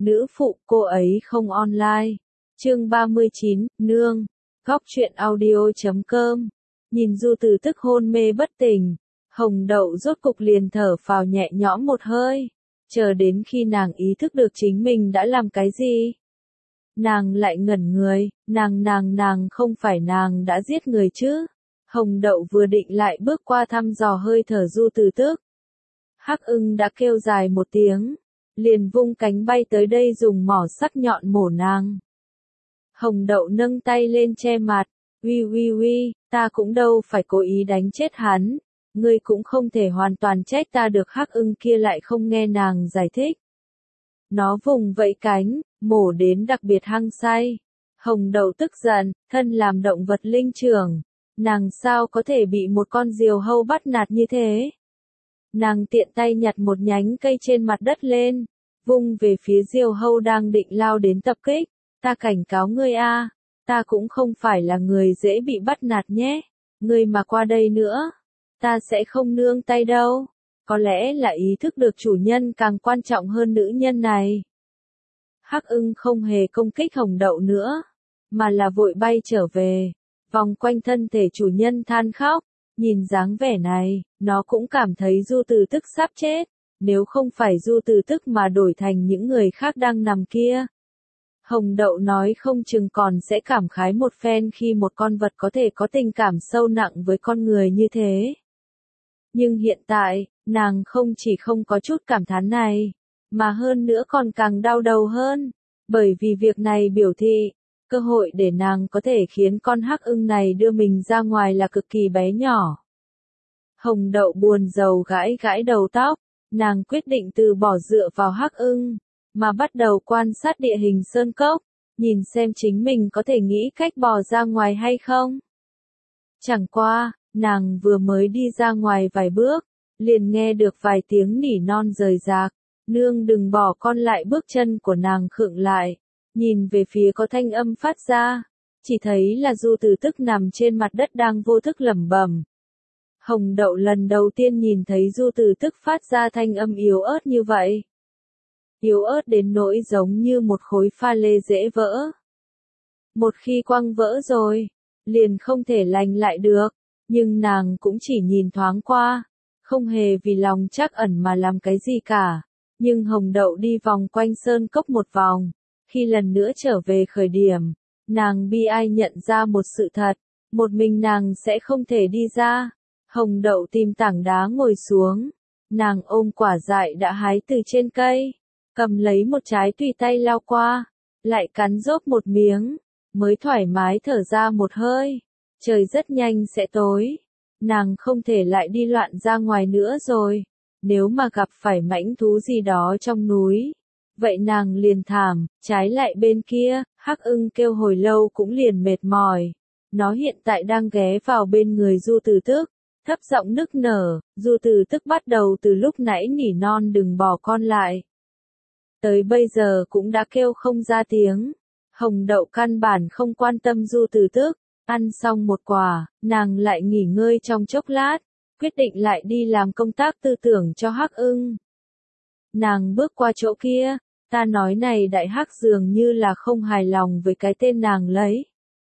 Nữ phụ, cô ấy không online. Chương 39, nương. Góc truyện audio.com. Nhìn Du Từ Tức hôn mê bất tỉnh, Hồng Đậu rốt cục liền thở phào nhẹ nhõm một hơi, chờ đến khi nàng ý thức được chính mình đã làm cái gì. Nàng lại ngẩn người, nàng không phải nàng đã giết người chứ? Hồng Đậu vừa định lại bước qua thăm dò hơi thở Du Từ Tức. Hắc Ưng đã kêu dài một tiếng, liền vung cánh bay tới đây dùng mỏ sắc nhọn mổ nàng. Hồng Đậu nâng tay lên che mặt, uy, ta cũng đâu phải cố ý đánh chết hắn, ngươi cũng không thể hoàn toàn trách ta được. Hắc Ưng kia lại không nghe nàng giải thích. Nó vùng vẫy cánh, mổ đến đặc biệt hăng say. Hồng Đậu tức giận, thân làm động vật linh trưởng, nàng sao có thể bị một con diều hâu bắt nạt như thế. Nàng tiện tay nhặt một nhánh cây trên mặt đất lên, vung về phía diều hâu đang định lao đến tập kích. Ta cảnh cáo ngươi a, ta cũng không phải là người dễ bị bắt nạt nhé. Ngươi mà qua đây nữa, ta sẽ không nương tay đâu. Có lẽ là ý thức được chủ nhân càng quan trọng hơn nữ nhân này. Hắc Ưng không hề công kích Hồng Đậu nữa, mà là vội bay trở về, vòng quanh thân thể chủ nhân than khóc. Nhìn dáng vẻ này, nó cũng cảm thấy Du Từ Tức sắp chết, nếu không phải Du Từ Tức mà đổi thành những người khác đang nằm kia. Hồng Đậu nói không chừng còn sẽ cảm khái một phen khi một con vật có thể có tình cảm sâu nặng với con người như thế. Nhưng hiện tại, nàng không chỉ không có chút cảm thán này, mà hơn nữa còn càng đau đầu hơn, bởi vì việc này biểu thị, cơ hội để nàng có thể khiến con Hắc Ưng này đưa mình ra ngoài là cực kỳ bé nhỏ. Hồng Đậu buồn rầu gãi gãi đầu tóc, nàng quyết định từ bỏ dựa vào Hắc Ưng, mà bắt đầu quan sát địa hình sơn cốc, nhìn xem chính mình có thể nghĩ cách bò ra ngoài hay không. Chẳng qua, nàng vừa mới đi ra ngoài vài bước, liền nghe được vài tiếng nỉ non rời rạc, nương đừng bỏ con lại. Bước chân của nàng khựng lại, nhìn về phía có thanh âm phát ra, chỉ thấy là Du Từ Tức nằm trên mặt đất đang vô thức lẩm bẩm. Hồng Đậu lần đầu tiên nhìn thấy Du Từ Tức phát ra thanh âm yếu ớt như vậy. Yếu ớt đến nỗi giống như một khối pha lê dễ vỡ. Một khi quăng vỡ rồi, liền không thể lành lại được, nhưng nàng cũng chỉ nhìn thoáng qua, không hề vì lòng trắc ẩn mà làm cái gì cả. Nhưng Hồng Đậu đi vòng quanh sơn cốc một vòng, khi lần nữa trở về khởi điểm, nàng bi ai nhận ra một sự thật, một mình nàng sẽ không thể đi ra. Hồng Đậu tìm tảng đá ngồi xuống, nàng ôm quả dại đã hái từ trên cây, cầm lấy một trái tùy tay lao qua, lại cắn rốp một miếng, mới thoải mái thở ra một hơi. Trời rất nhanh sẽ tối, nàng không thể lại đi loạn ra ngoài nữa rồi, nếu mà gặp phải mãnh thú gì đó trong núi, vậy nàng liền thảm. Trái lại bên kia, Hắc Ưng kêu hồi lâu cũng liền mệt mỏi, nó hiện tại đang ghé vào bên người Du Từ Tức, thấp giọng nức nở. Du Từ Tức bắt đầu từ lúc nãy nỉ non đừng bỏ con lại, tới bây giờ cũng đã kêu không ra tiếng. Hồng Đậu căn bản không quan tâm Du Từ Tức, ăn xong một quả, nàng lại nghỉ ngơi trong chốc lát, quyết định lại đi làm công tác tư tưởng cho Hắc Ưng. Nàng bước qua chỗ kia, ta nói này đại hắc dường như là không hài lòng với cái tên nàng lấy.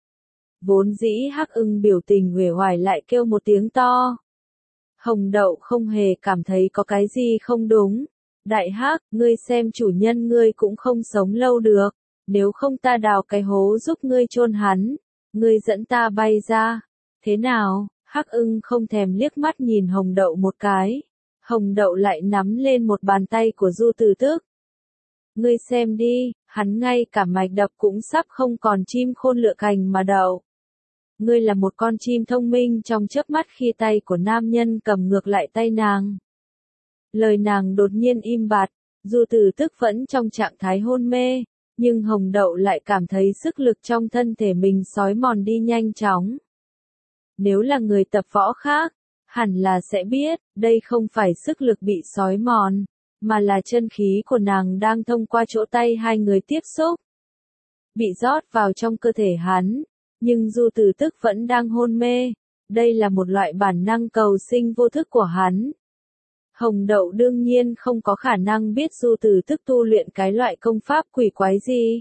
Vốn dĩ Hắc Ưng biểu tình uể oải lại kêu một tiếng to. Hồng Đậu không hề cảm thấy có cái gì không đúng. Đại hắc, ngươi xem chủ nhân ngươi cũng không sống lâu được, nếu không ta đào cái hố giúp ngươi chôn hắn, ngươi dẫn ta bay ra. Thế nào? Hắc Ưng không thèm liếc mắt nhìn Hồng Đậu một cái. Hồng Đậu lại nắm lên một bàn tay của Du Từ Tức. Ngươi xem đi, hắn ngay cả mạch đập cũng sắp không còn, chim khôn lựa cành mà đậu. Ngươi là một con chim thông minh. Trong chớp mắt khi tay của nam nhân cầm ngược lại tay nàng, lời nàng đột nhiên im bặt. Du Từ Tức vẫn trong trạng thái hôn mê, nhưng Hồng Đậu lại cảm thấy sức lực trong thân thể mình xói mòn đi nhanh chóng. Nếu là người tập võ khác, hẳn là sẽ biết, đây không phải sức lực bị xói mòn, mà là chân khí của nàng đang thông qua chỗ tay hai người tiếp xúc, bị rót vào trong cơ thể hắn. Nhưng Du Từ Tức vẫn đang hôn mê, đây là một loại bản năng cầu sinh vô thức của hắn. Hồng Đậu đương nhiên không có khả năng biết Du Tử Tức tu luyện cái loại công pháp quỷ quái gì.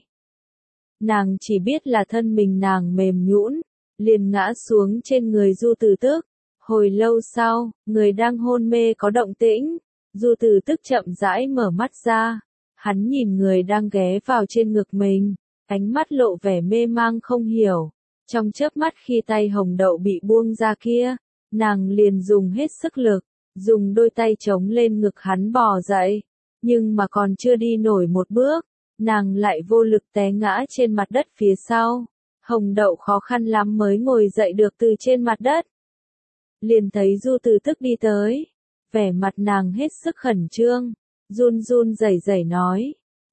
Nàng chỉ biết là thân mình nàng mềm nhũn, liền ngã xuống trên người Du Tử Tức. Hồi lâu sau, người đang hôn mê có động tĩnh, Du Tử Tức chậm rãi mở mắt ra. Hắn nhìn người đang ghé vào trên ngực mình, ánh mắt lộ vẻ mê mang không hiểu. Trong chớp mắt khi tay Hồng Đậu bị buông ra kia, nàng liền dùng hết sức lực, dùng đôi tay chống lên ngực hắn bò dậy. Nhưng mà còn chưa đi nổi một bước, nàng lại vô lực té ngã trên mặt đất phía sau. Hồng Đậu khó khăn lắm mới ngồi dậy được từ trên mặt đất. Liền thấy Du Tử Tức đi tới, vẻ mặt nàng hết sức khẩn trương, run run rẩy rẩy nói,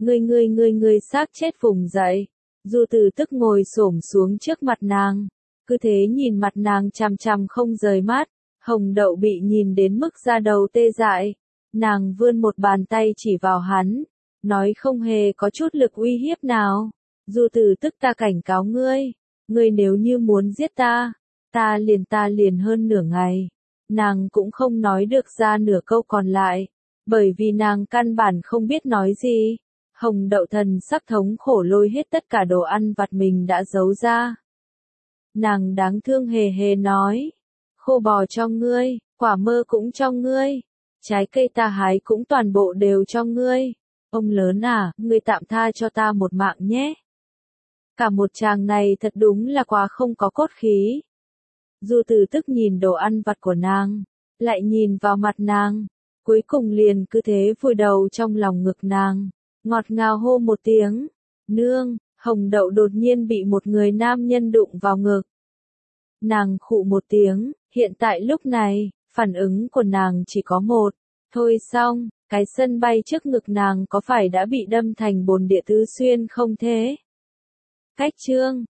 ngươi xác chết vùng dậy. Du Tử Tức ngồi xổm xuống trước mặt nàng, cứ thế nhìn mặt nàng chằm chằm không rời mắt. Hồng Đậu bị nhìn đến mức da đầu tê dại, nàng vươn một bàn tay chỉ vào hắn, nói không hề có chút lực uy hiếp nào. Du Tử Tức, ta cảnh cáo ngươi, ngươi nếu như muốn giết ta liền hơn nửa ngày. Nàng cũng không nói được ra nửa câu còn lại, bởi vì nàng căn bản không biết nói gì. Hồng Đậu thần sắc thống khổ lôi hết tất cả đồ ăn vặt mình đã giấu ra. Nàng đáng thương hề hề nói, khô bò cho ngươi, quả mơ cũng cho ngươi, trái cây ta hái cũng toàn bộ đều cho ngươi. Ông lớn à, ngươi tạm tha cho ta một mạng nhé. Cả một chàng này thật đúng là quá không có cốt khí. Du Tử Tức nhìn đồ ăn vặt của nàng, lại nhìn vào mặt nàng, cuối cùng liền cứ thế vùi đầu trong lòng ngực nàng, ngọt ngào hô một tiếng, nương. Hồng Đậu đột nhiên bị một người nam nhân đụng vào ngực. Nàng khụ một tiếng, hiện tại lúc này, phản ứng của nàng chỉ có một, thôi xong, cái sân bay trước ngực nàng có phải đã bị đâm thành bồn địa tứ xuyên không thế? Cách chương